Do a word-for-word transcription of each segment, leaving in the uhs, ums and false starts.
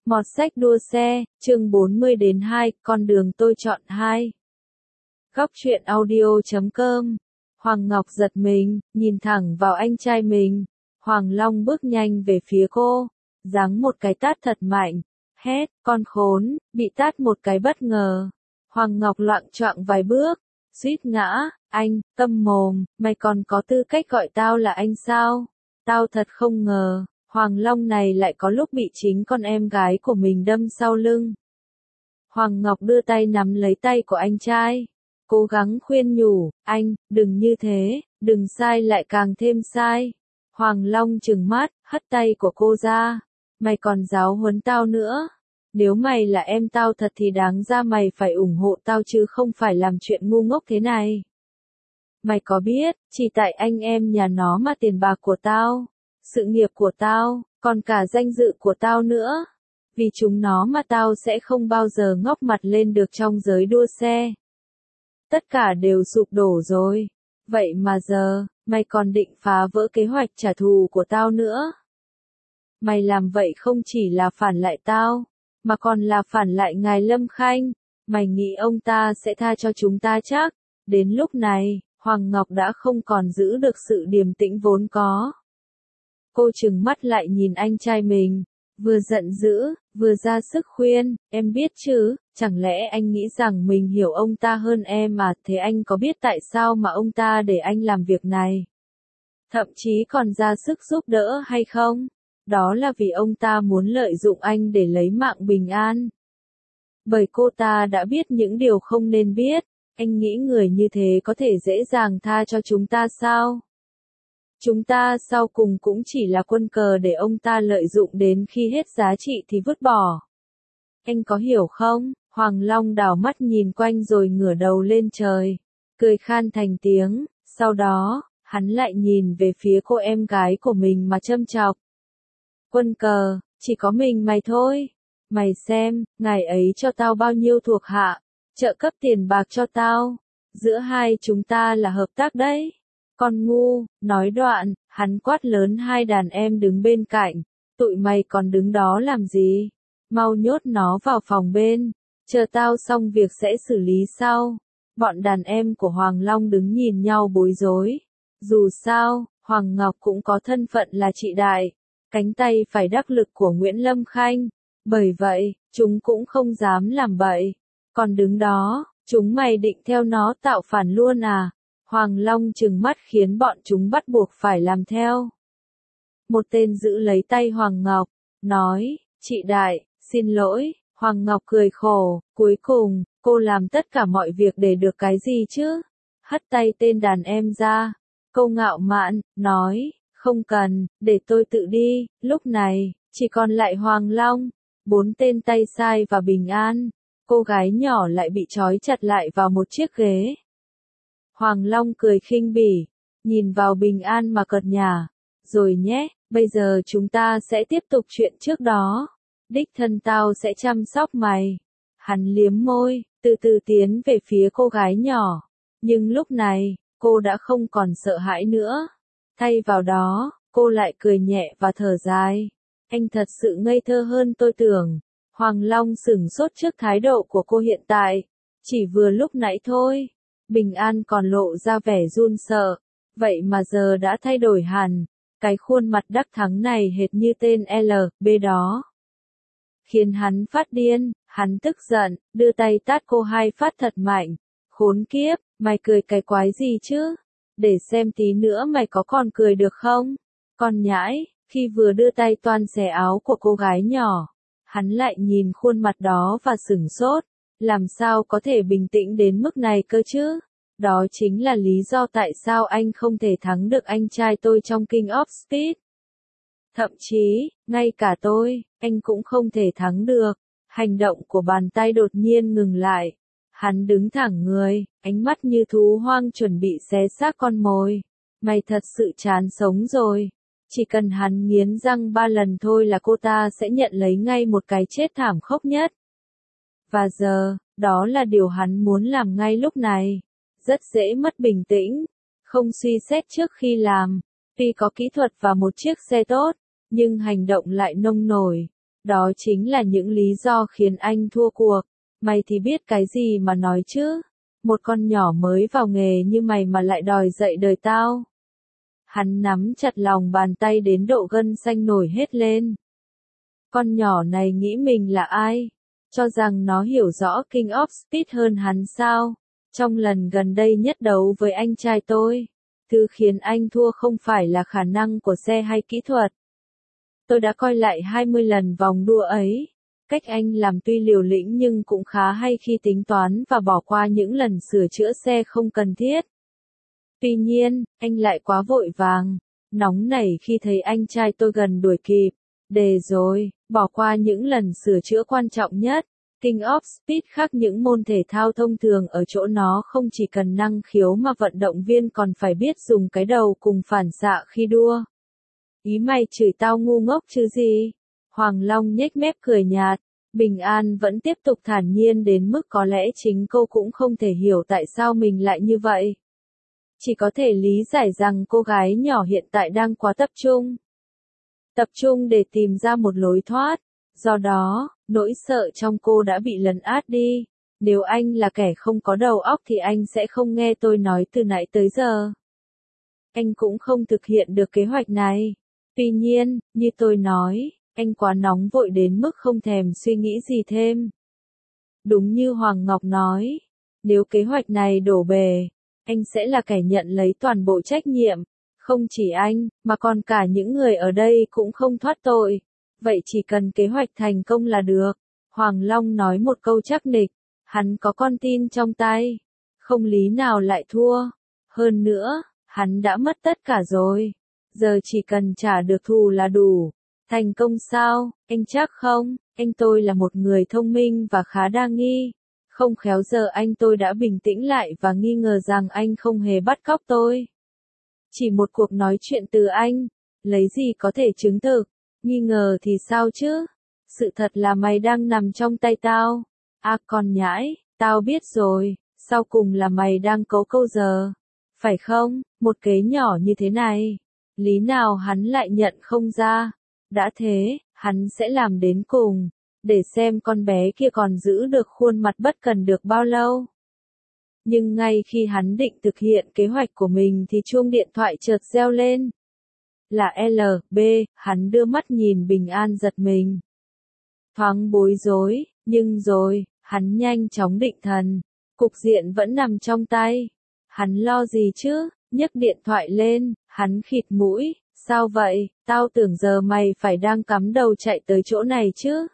Mọt sách đua xe, chương bốn mươi đến hai, con đường tôi chọn hai. Góc truyện audio chấm com. Hoàng Ngọc giật mình, nhìn thẳng vào anh trai mình. Hoàng Long bước nhanh về phía cô, giáng một cái tát thật mạnh. Hét, con khốn, bị tát một cái bất ngờ. Hoàng Ngọc loạng choạng vài bước, suýt ngã. Anh, câm mồm, mày còn có tư cách gọi tao là anh sao? Tao thật không ngờ, Hoàng Long này lại có lúc bị chính con em gái của mình đâm sau lưng. Hoàng Ngọc đưa tay nắm lấy tay của anh trai, cố gắng khuyên nhủ, anh, đừng như thế, đừng sai lại càng thêm sai. Hoàng Long trừng mắt, hất tay của cô ra, mày còn giáo huấn tao nữa. Nếu mày là em tao thật thì đáng ra mày phải ủng hộ tao chứ không phải làm chuyện ngu ngốc thế này. Mày có biết, chỉ tại anh em nhà nó mà tiền bạc của tao, sự nghiệp của tao, còn cả danh dự của tao nữa. Vì chúng nó mà tao sẽ không bao giờ ngóc mặt lên được trong giới đua xe. Tất cả đều sụp đổ rồi. Vậy mà giờ, mày còn định phá vỡ kế hoạch trả thù của tao nữa. Mày làm vậy không chỉ là phản lại tao, mà còn là phản lại ngài Lâm Khanh. Mày nghĩ ông ta sẽ tha cho chúng ta chắc? Đến lúc này, Hoàng Ngọc đã không còn giữ được sự điềm tĩnh vốn có. Cô trừng mắt lại nhìn anh trai mình, vừa giận dữ, vừa ra sức khuyên, em biết chứ, chẳng lẽ anh nghĩ rằng mình hiểu ông ta hơn em à? Thế anh có biết tại sao mà ông ta để anh làm việc này? Thậm chí còn ra sức giúp đỡ hay không? Đó là vì ông ta muốn lợi dụng anh để lấy mạng Bình An. Bởi cô ta đã biết những điều không nên biết, anh nghĩ người như thế có thể dễ dàng tha cho chúng ta sao? Chúng ta sau cùng cũng chỉ là quân cờ để ông ta lợi dụng đến khi hết giá trị thì vứt bỏ. Anh có hiểu không? Hoàng Long đảo mắt nhìn quanh rồi ngửa đầu lên trời, cười khan thành tiếng, sau đó, hắn lại nhìn về phía cô em gái của mình mà châm chọc. Quân cờ, chỉ có mình mày thôi. Mày xem, ngày ấy cho tao bao nhiêu thuộc hạ, trợ cấp tiền bạc cho tao. Giữa hai chúng ta là hợp tác đấy. Con ngu, nói đoạn, hắn quát lớn hai đàn em đứng bên cạnh, tụi mày còn đứng đó làm gì? Mau nhốt nó vào phòng bên, chờ tao xong việc sẽ xử lý sau. Bọn đàn em của Hoàng Long đứng nhìn nhau bối rối. Dù sao, Hoàng Ngọc cũng có thân phận là chị đại, cánh tay phải đắc lực của Nguyễn Lâm Khanh, bởi vậy, chúng cũng không dám làm bậy. Còn đứng đó, chúng mày định theo nó tạo phản luôn à? Hoàng Long trừng mắt khiến bọn chúng bắt buộc phải làm theo. Một tên giữ lấy tay Hoàng Ngọc, nói, chị đại, xin lỗi. Hoàng Ngọc cười khổ, cuối cùng, cô làm tất cả mọi việc để được cái gì chứ? Hất tay tên đàn em ra, câu ngạo mạn, nói, không cần, để tôi tự đi. Lúc này, chỉ còn lại Hoàng Long, bốn tên tay sai và Bình An. Cô gái nhỏ lại bị trói chặt lại vào một chiếc ghế. Hoàng Long cười khinh bỉ, nhìn vào Bình An mà cợt nhả, rồi nhé, bây giờ chúng ta sẽ tiếp tục chuyện trước đó. Đích thân tao sẽ chăm sóc mày. Hắn liếm môi, từ từ tiến về phía cô gái nhỏ. Nhưng lúc này, cô đã không còn sợ hãi nữa. Thay vào đó, cô lại cười nhẹ và thở dài. Anh thật sự ngây thơ hơn tôi tưởng. Hoàng Long sửng sốt trước thái độ của cô hiện tại. Chỉ vừa lúc nãy thôi. Bình An còn lộ ra vẻ run sợ, vậy mà giờ đã thay đổi hẳn, cái khuôn mặt đắc thắng này hệt như tên L B đó. Khiến hắn phát điên, hắn tức giận, đưa tay tát cô hai phát thật mạnh. Khốn kiếp, mày cười cái quái gì chứ? Để xem tí nữa mày có còn cười được không? Con nhãi, khi vừa đưa tay toan xẻ áo của cô gái nhỏ, hắn lại nhìn khuôn mặt đó và sửng sốt. Làm sao có thể bình tĩnh đến mức này cơ chứ? Đó chính là lý do tại sao anh không thể thắng được anh trai tôi trong King of Speed. Thậm chí, ngay cả tôi, anh cũng không thể thắng được. Hành động của bàn tay đột nhiên ngừng lại. Hắn đứng thẳng người, ánh mắt như thú hoang chuẩn bị xé xác con mồi. Mày thật sự chán sống rồi. Chỉ cần hắn nghiến răng ba lần thôi là cô ta sẽ nhận lấy ngay một cái chết thảm khốc nhất. Và giờ, đó là điều hắn muốn làm ngay lúc này. Rất dễ mất bình tĩnh, không suy xét trước khi làm. Tuy có kỹ thuật và một chiếc xe tốt, nhưng hành động lại nông nổi. Đó chính là những lý do khiến anh thua cuộc. Mày thì biết cái gì mà nói chứ? Một con nhỏ mới vào nghề như mày mà lại đòi dạy đời tao. Hắn nắm chặt lòng bàn tay đến độ gân xanh nổi hết lên. Con nhỏ này nghĩ mình là ai? Cho rằng nó hiểu rõ King of Speed hơn hắn sao? Trong lần gần đây nhất đấu với anh trai tôi, thứ khiến anh thua không phải là khả năng của xe hay kỹ thuật. Tôi đã coi lại hai mươi lần vòng đua ấy. Cách anh làm tuy liều lĩnh nhưng cũng khá hay khi tính toán và bỏ qua những lần sửa chữa xe không cần thiết. Tuy nhiên, anh lại quá vội vàng, nóng nảy khi thấy anh trai tôi gần đuổi kịp. Đề rồi, bỏ qua những lần sửa chữa quan trọng nhất. King of Speed khác những môn thể thao thông thường ở chỗ nó không chỉ cần năng khiếu mà vận động viên còn phải biết dùng cái đầu cùng phản xạ khi đua. Ý mày chửi tao ngu ngốc chứ gì? Hoàng Long nhếch mép cười nhạt. Bình An vẫn tiếp tục thản nhiên đến mức có lẽ chính cô cũng không thể hiểu tại sao mình lại như vậy. Chỉ có thể lý giải rằng cô gái nhỏ hiện tại đang quá tập trung. Tập trung để tìm ra một lối thoát. Do đó, nỗi sợ trong cô đã bị lấn át đi. Nếu anh là kẻ không có đầu óc thì anh sẽ không nghe tôi nói từ nãy tới giờ. Anh cũng không thực hiện được kế hoạch này. Tuy nhiên, như tôi nói, anh quá nóng vội đến mức không thèm suy nghĩ gì thêm. Đúng như Hoàng Ngọc nói, nếu kế hoạch này đổ bể, anh sẽ là kẻ nhận lấy toàn bộ trách nhiệm. Không chỉ anh, mà còn cả những người ở đây cũng không thoát tội. Vậy chỉ cần kế hoạch thành công là được. Hoàng Long nói một câu chắc nịch. Hắn có con tin trong tay. Không lý nào lại thua. Hơn nữa, hắn đã mất tất cả rồi. Giờ chỉ cần trả được thù là đủ. Thành công sao? Anh chắc không? Anh tôi là một người thông minh và khá đa nghi. Không khéo giờ anh tôi đã bình tĩnh lại và nghi ngờ rằng anh không hề bắt cóc tôi. Chỉ một cuộc nói chuyện từ anh. Lấy gì có thể chứng thực? Nghi ngờ thì sao chứ? Sự thật là mày đang nằm trong tay tao. À con nhãi, tao biết rồi, sau cùng là mày đang cấu câu giờ. Phải không? Một kế nhỏ như thế này. Lý nào hắn lại nhận không ra. Đã thế, hắn sẽ làm đến cùng. Để xem con bé kia còn giữ được khuôn mặt bất cần được bao lâu. Nhưng ngay khi hắn định thực hiện kế hoạch của mình thì chuông điện thoại chợt reo lên. Là L B, hắn đưa mắt nhìn Bình An giật mình. Thoáng bối rối, nhưng rồi, hắn nhanh chóng định thần. Cục diện vẫn nằm trong tay. Hắn lo gì chứ? Nhấc điện thoại lên, hắn khịt mũi. Sao vậy? Tao tưởng giờ mày phải đang cắm đầu chạy tới chỗ này chứ?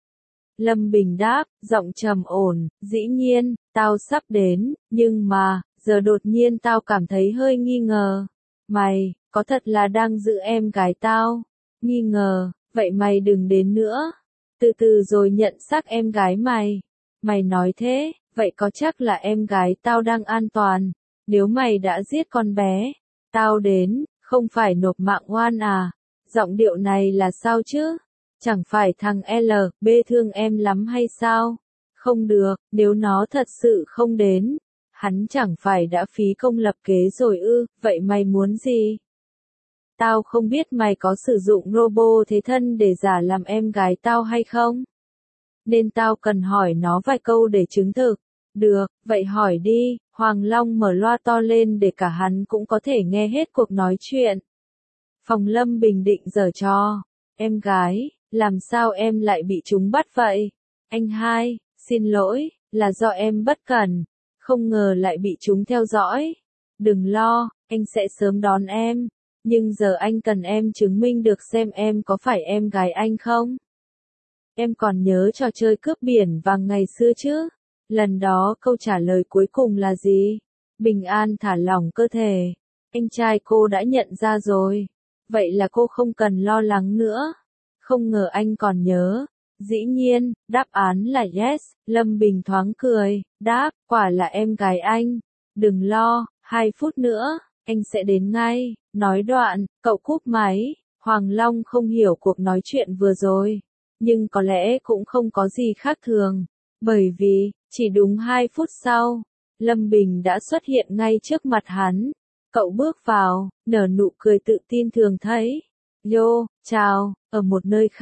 Lâm Bình đáp, giọng trầm ổn, dĩ nhiên, tao sắp đến, nhưng mà, giờ đột nhiên tao cảm thấy hơi nghi ngờ. Mày, có thật là đang giữ em gái tao? Nghi ngờ, vậy mày đừng đến nữa. Từ từ rồi nhận xác em gái mày. Mày nói thế, vậy có chắc là em gái tao đang an toàn? Nếu mày đã giết con bé, tao đến, không phải nộp mạng oan à? Giọng điệu này là sao chứ? Chẳng phải thằng L B thương em lắm hay sao? Không được, nếu nó thật sự không đến, hắn chẳng phải đã phí công lập kế rồi ư? Vậy mày muốn gì? Tao không biết mày có sử dụng robot thế thân để giả làm em gái tao hay không? Nên tao cần hỏi nó vài câu để chứng thực. Được, vậy hỏi đi. Hoàng Long mở loa to lên để cả hắn cũng có thể nghe hết cuộc nói chuyện. Phòng Lâm Bình định giở trò. Em gái, làm sao em lại bị chúng bắt vậy? Anh hai, xin lỗi, là do em bất cẩn. Không ngờ lại bị chúng theo dõi. Đừng lo, anh sẽ sớm đón em. Nhưng giờ anh cần em chứng minh được xem em có phải em gái anh không? Em còn nhớ trò chơi cướp biển vàng ngày xưa chứ? Lần đó câu trả lời cuối cùng là gì? Bình An thả lỏng cơ thể. Anh trai cô đã nhận ra rồi. Vậy là cô không cần lo lắng nữa. Không ngờ anh còn nhớ. Dĩ nhiên, đáp án là yes. Lâm Bình thoáng cười. Đáp, quả là em gái anh. Đừng lo, hai phút nữa, anh sẽ đến ngay. Nói đoạn, cậu cúp máy. Hoàng Long không hiểu cuộc nói chuyện vừa rồi. Nhưng có lẽ cũng không có gì khác thường. Bởi vì, chỉ đúng hai phút sau, Lâm Bình đã xuất hiện ngay trước mặt hắn. Cậu bước vào, nở nụ cười tự tin thường thấy. Yo, chào, ở một nơi khác,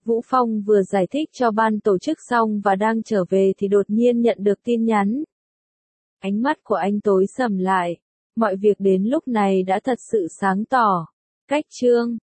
Vũ Phong vừa giải thích cho ban tổ chức xong và đang trở về thì đột nhiên nhận được tin nhắn. Ánh mắt của anh tối sầm lại. Mọi việc đến lúc này đã thật sự sáng tỏ. Cách chương